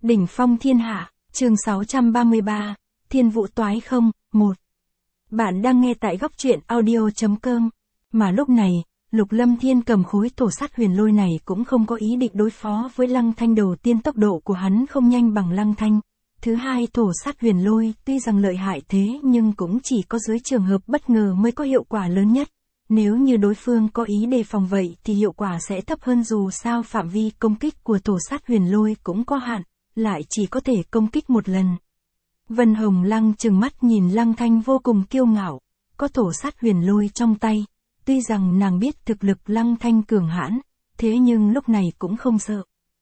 Đỉnh phong thiên hạ, chương 633, Thiên Vũ Toái Không, 1. Bạn đang nghe tại góc truyện audio.com. Mà lúc này, Lục Lâm Thiên cầm khối thổ sát huyền lôi này cũng không có ý định đối phó với Lăng Thanh. Đầu tiên tốc độ của hắn không nhanh bằng Lăng Thanh. Thứ hai, thổ sát huyền lôi tuy rằng lợi hại thế nhưng cũng chỉ có dưới trường hợp bất ngờ mới có hiệu quả lớn nhất. Nếu như đối phương có ý đề phòng vậy thì hiệu quả sẽ thấp hơn, dù sao phạm vi công kích của thổ sát huyền lôi cũng có hạn, lại chỉ có thể công kích một lần. Vân Hồng Lăng trừng mắt nhìn Lăng Thanh vô cùng kiêu ngạo, có thổ sát huyền lôi trong tay. Tuy rằng nàng biết thực lực Lăng Thanh cường hãn, thế nhưng lúc này cũng không sợ.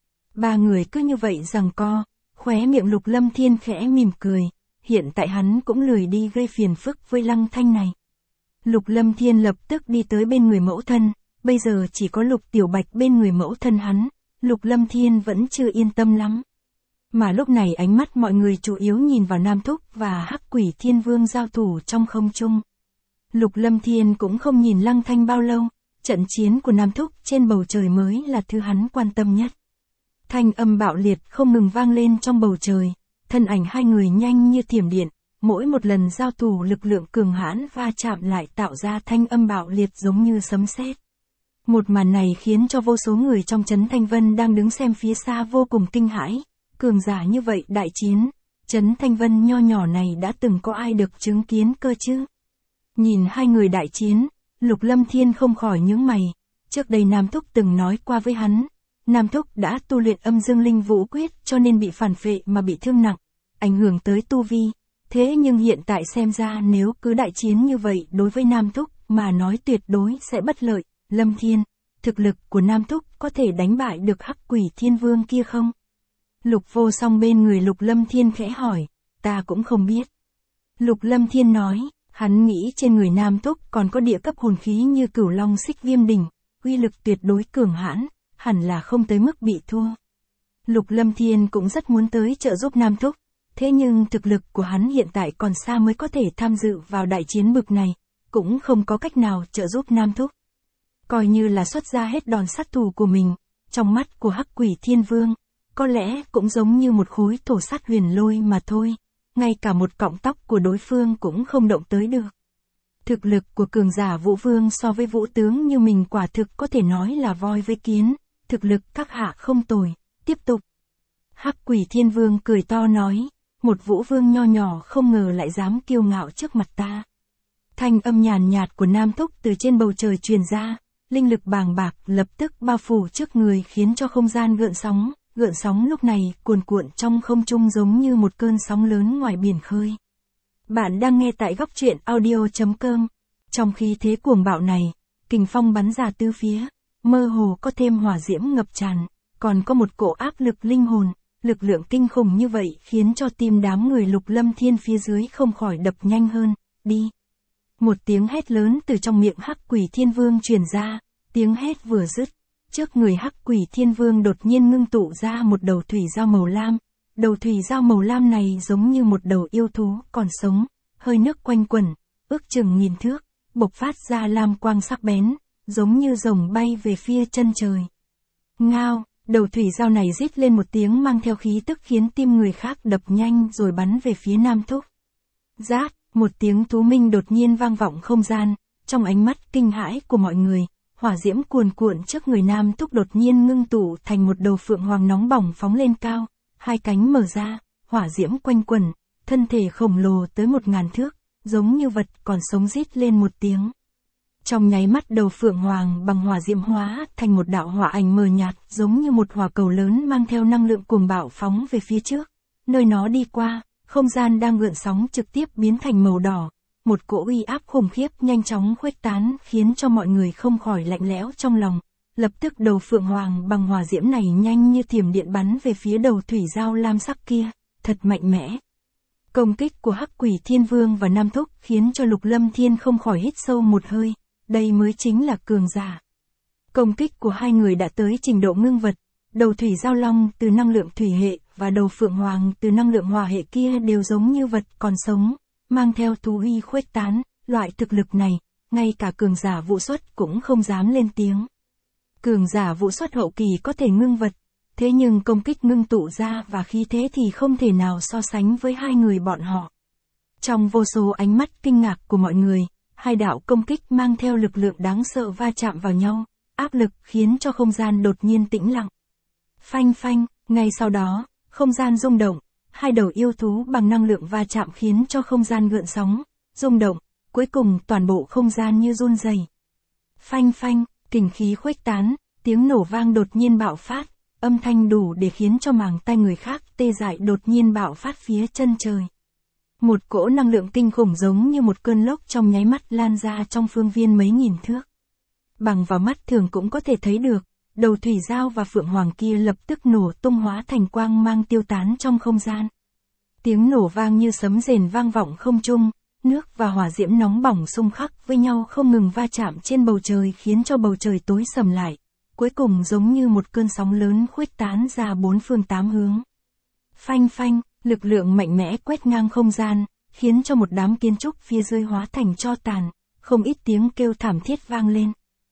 Ba người cứ như vậy giằng co, khóe miệng Lục Lâm Thiên khẽ mỉm cười, hiện tại hắn cũng lười đi gây phiền phức với Lăng Thanh này. Lục Lâm Thiên lập tức đi tới bên người mẫu thân, bây giờ chỉ có Lục Tiểu Bạch bên người mẫu thân hắn, Lục Lâm Thiên vẫn chưa yên tâm lắm. Mà lúc này ánh mắt mọi người chủ yếu nhìn vào Nam Thúc và Hắc Quỷ Thiên Vương giao thủ trong không trung. Lục Lâm Thiên cũng không nhìn Lăng Thanh bao lâu, trận chiến của Nam Thúc trên bầu trời mới là thứ hắn quan tâm nhất. Thanh âm bạo liệt không ngừng vang lên trong bầu trời, thân ảnh hai người nhanh như thiểm điện, mỗi một lần giao thủ lực lượng cường hãn va chạm lại tạo ra thanh âm bạo liệt giống như sấm sét. Một màn này khiến cho vô số người trong Trấn Thanh Vân đang đứng xem phía xa vô cùng kinh hãi. Cường giả như vậy đại chiến, Trấn Thanh Vân nho nhỏ này đã từng có ai được chứng kiến cơ chứ? Nhìn hai người đại chiến, Lục Lâm Thiên không khỏi nhướng mày. Trước đây Nam Thúc từng nói qua với hắn, Nam Thúc đã tu luyện Âm Dương Linh Vũ Quyết cho nên bị phản phệ mà bị thương nặng, ảnh hưởng tới tu vi. Thế nhưng hiện tại xem ra nếu cứ đại chiến như vậy đối với Nam Thúc mà nói tuyệt đối sẽ bất lợi. Lâm Thiên, thực lực của Nam Thúc có thể đánh bại được Hắc Quỷ Thiên Vương kia không? Lục Vô Song bên người Lục Lâm Thiên khẽ hỏi, ta cũng không biết. Lục Lâm Thiên nói, hắn nghĩ trên người Nam Thúc còn có địa cấp hồn khí như Cửu Long Xích Viêm Đỉnh, uy lực tuyệt đối cường hãn, hẳn là không tới mức bị thua. Lục Lâm Thiên cũng rất muốn tới trợ giúp Nam Thúc, thế nhưng thực lực của hắn hiện tại còn xa mới có thể tham dự vào đại chiến bực này, cũng không có cách nào trợ giúp Nam Thúc. Coi như là xuất ra hết đòn sát thủ của mình, trong mắt của Hắc Quỷ Thiên Vương, có lẽ cũng giống như một khối thổ sát huyền lôi mà thôi, ngay cả một cọng tóc của đối phương cũng không động tới được. Thực lực của cường giả Vũ Vương so với Vũ Tướng như mình quả thực có thể nói là voi với kiến, thực lực các hạ không tồi, tiếp tục. Hắc Quỷ Thiên Vương cười to nói, một Vũ Vương nho nhỏ không ngờ lại dám kiêu ngạo trước mặt ta. Thanh âm nhàn nhạt của Nam Thúc từ trên bầu trời truyền ra, linh lực bàng bạc lập tức bao phủ trước người khiến cho không gian gợn sóng lúc này cuồn cuộn trong không trung giống như một cơn sóng lớn ngoài biển khơi. Bạn đang nghe tại góc truyện audio.com. Trong khí thế cuồng bạo này, kình phong bắn ra tứ phía, mơ hồ có thêm hỏa diễm ngập tràn, còn có một cỗ áp lực linh hồn, lực lượng kinh khủng như vậy khiến cho tim đám người Lục Lâm Thiên phía dưới không khỏi đập nhanh hơn, đi. Một tiếng hét lớn từ trong miệng Hắc Quỷ Thiên Vương truyền ra, tiếng hét vừa dứt, trước người Hắc Quỷ Thiên Vương đột nhiên ngưng tụ ra một đầu thủy dao màu lam. Đầu thủy dao màu lam này giống như một đầu yêu thú còn sống, hơi nước quanh quẩn, ước chừng 1000 thước, bộc phát ra lam quang sắc bén, giống như rồng bay về phía chân trời. Ngao, đầu thủy dao này rít lên một tiếng mang theo khí tức khiến tim người khác đập nhanh rồi bắn về phía Nam Thúc. Rát, một tiếng thú minh đột nhiên vang vọng không gian, trong ánh mắt kinh hãi của mọi người. Hỏa diễm cuồn cuộn trước người Nam Thúc đột nhiên ngưng tụ thành một đầu phượng hoàng nóng bỏng phóng lên cao, hai cánh mở ra, hỏa diễm quanh quẩn, thân thể khổng lồ tới 1000 thước, giống như vật còn sống rít lên một tiếng. Trong nháy mắt đầu phượng hoàng bằng hỏa diễm hóa thành một đạo hỏa ảnh mờ nhạt giống như một hỏa cầu lớn mang theo năng lượng cuồng bạo phóng về phía trước. Nơi nó đi qua, không gian đang gợn sóng trực tiếp biến thành màu đỏ. Một cỗ uy áp khủng khiếp nhanh chóng khuếch tán khiến cho mọi người không khỏi lạnh lẽo trong lòng. Lập tức đầu phượng hoàng bằng hỏa diễm này nhanh như thiểm điện bắn về phía đầu thủy dao lam sắc kia, thật mạnh mẽ. Công kích của Hắc Quỷ Thiên Vương và Nam Thúc khiến cho Lục Lâm Thiên không khỏi hít sâu một hơi, đây mới chính là cường giả. Công kích của hai người đã tới trình độ ngưng vật, đầu thủy dao long từ năng lượng thủy hệ và đầu phượng hoàng từ năng lượng hỏa hệ kia đều giống như vật còn sống, mang theo thú uy khuếch tán, loại thực lực này, ngay cả cường giả Vũ Xuất cũng không dám lên tiếng. Cường giả Vũ Xuất hậu kỳ có thể ngưng vật, Thế nhưng công kích ngưng tụ ra và khí thế thì không thể nào so sánh với hai người bọn họ. Trong vô số ánh mắt kinh ngạc của mọi người, hai đạo công kích mang theo lực lượng đáng sợ va chạm vào nhau, áp lực khiến cho không gian đột nhiên tĩnh lặng. Phanh phanh, ngay sau đó, không gian rung động, hai đầu yêu thú bằng năng lượng va chạm khiến cho không gian gợn sóng, rung động, cuối cùng toàn bộ không gian như run rẩy. Phanh phanh, kình khí khuếch tán, tiếng nổ vang đột nhiên bạo phát, âm thanh đủ để khiến cho màng tai người khác tê dại đột nhiên bạo phát phía chân trời. Một cỗ năng lượng kinh khủng giống như một cơn lốc trong nháy mắt lan ra trong phương viên mấy nghìn thước. Bằng vào mắt thường cũng có thể thấy được, đầu thủy giao và phượng hoàng kia lập tức nổ tung hóa thành quang mang tiêu tán trong không gian. Tiếng nổ vang như sấm rền vang vọng không trung, nước và hỏa diễm nóng bỏng xung khắc với nhau không ngừng va chạm trên bầu trời khiến cho bầu trời tối sầm lại, cuối cùng giống như một cơn sóng lớn khuếch tán ra bốn phương tám hướng. Phanh phanh, lực lượng mạnh mẽ quét ngang không gian, khiến cho một đám kiến trúc phía dưới hóa thành tro tàn, không ít tiếng kêu thảm thiết vang lên.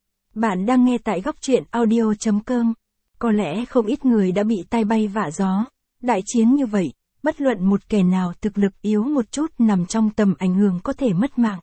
Bạn đang nghe tại góc truyện audio.com. Có lẽ không ít người đã bị tai bay vạ gió. Đại chiến như vậy, bất luận một kẻ nào thực lực yếu một chút nằm trong tầm ảnh hưởng có thể mất mạng.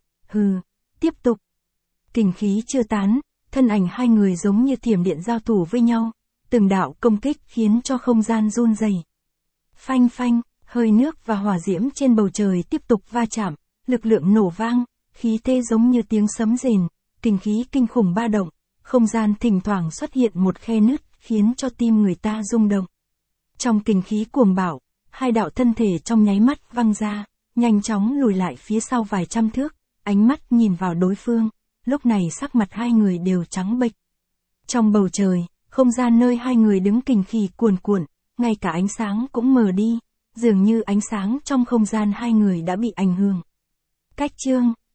Tiếp tục. Kình khí chưa tán, thân ảnh hai người giống như thiểm điện giao thủ với nhau, từng đạo công kích khiến cho không gian run rẩy. Phanh phanh, hơi nước và hỏa diễm trên bầu trời tiếp tục va chạm, lực lượng nổ vang, khí thế giống như tiếng sấm rền, kình khí kinh khủng ba động, không gian thỉnh thoảng xuất hiện một khe nứt, khiến cho tim người ta rung động. Trong kình khí cuồng bạo, hai đạo thân thể trong nháy mắt văng ra, nhanh chóng lùi lại phía sau vài trăm thước, ánh mắt nhìn vào đối phương, lúc này sắc mặt hai người đều trắng bệch. Trong bầu trời, không gian nơi hai người đứng kình khí cuồn cuộn, ngay cả ánh sáng cũng mờ đi, dường như ánh sáng trong không gian hai người đã bị ảnh hưởng. Cách chương